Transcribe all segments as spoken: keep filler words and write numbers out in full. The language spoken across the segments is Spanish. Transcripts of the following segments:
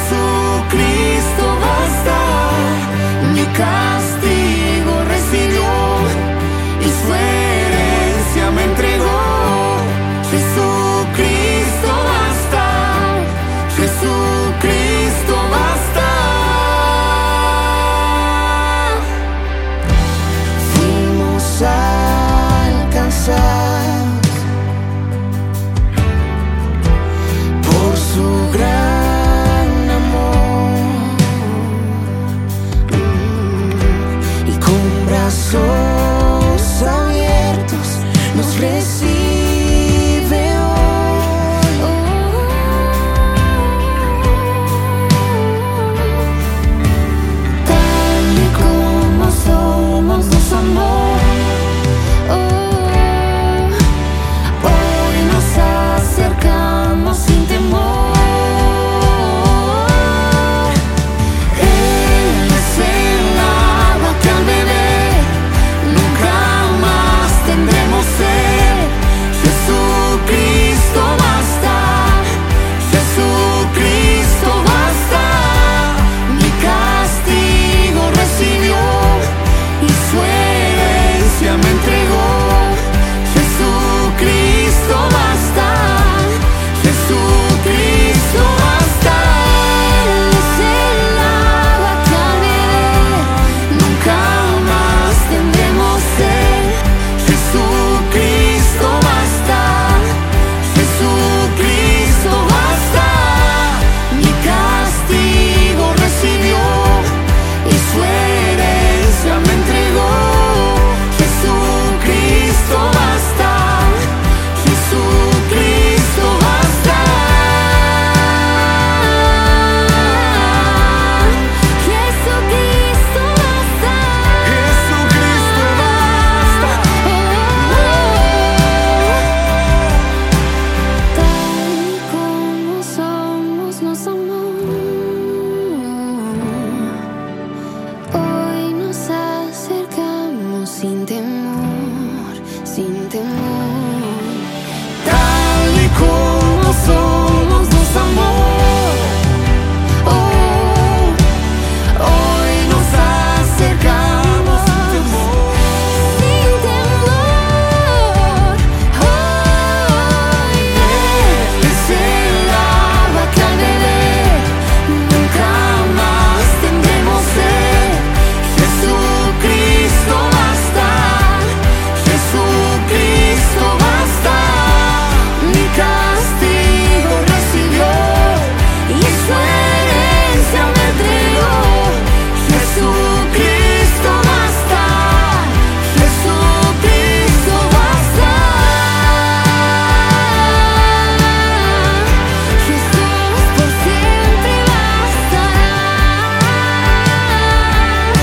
Jesucristo basta. Mi castigo recibió y su herencia me entregó. Jesucristo basta. Jesucristo basta. Fuimos alcanzados por su gran amor, y con brazos abiertos nos recibe hoy. Tal y como somos nos amó. Hoy nos acercamos sin temor. Él es el agua que al beber nunca más tendremos sed. Jesucristo basta. Jesucristo basta. Mi castigo recibió y su herencia me entregó. Jesucristo basta. Jesucristo basta. Él es el agua que al beber nunca más tendremos sed. Jesucristo basta. Jesucristo basta. Mi castigo recibió y su herencia me entregó. Jesucristo basta. Jesucristo basta. Jesucristo basta. Jesucristo basta. Tal y como somos nos amó. Hoy nos acercamos sin temor, sin temor. Tal y como somos nos amó. Oh, hoy nos acercamos sin temor, sin temor. Oh, Él es el agua que al beber nunca más tendremos sed. Jesucristo basta. Jesucristo basta. Mi castigo recibió y su herencia me entregó. Jesucristo basta. Jesucristo basta. Jesús por siempre bastarás.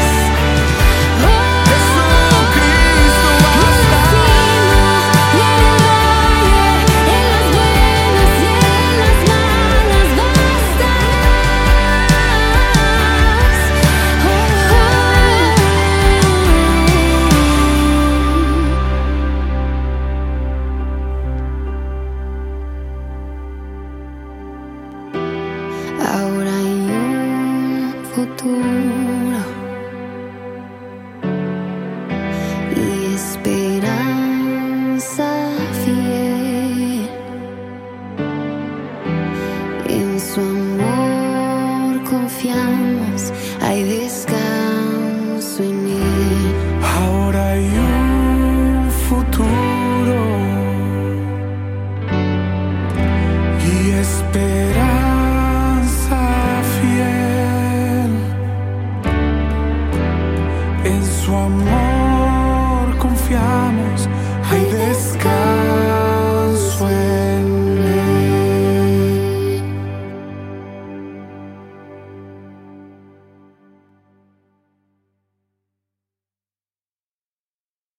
Jesucristo basta. Y en el valle, en las buenas y en las malas bastarás. Ahora hay un futuro y esperanza fiel. En su amor confiamos, hay descanso en él. Ahora hay un futuro y esperanza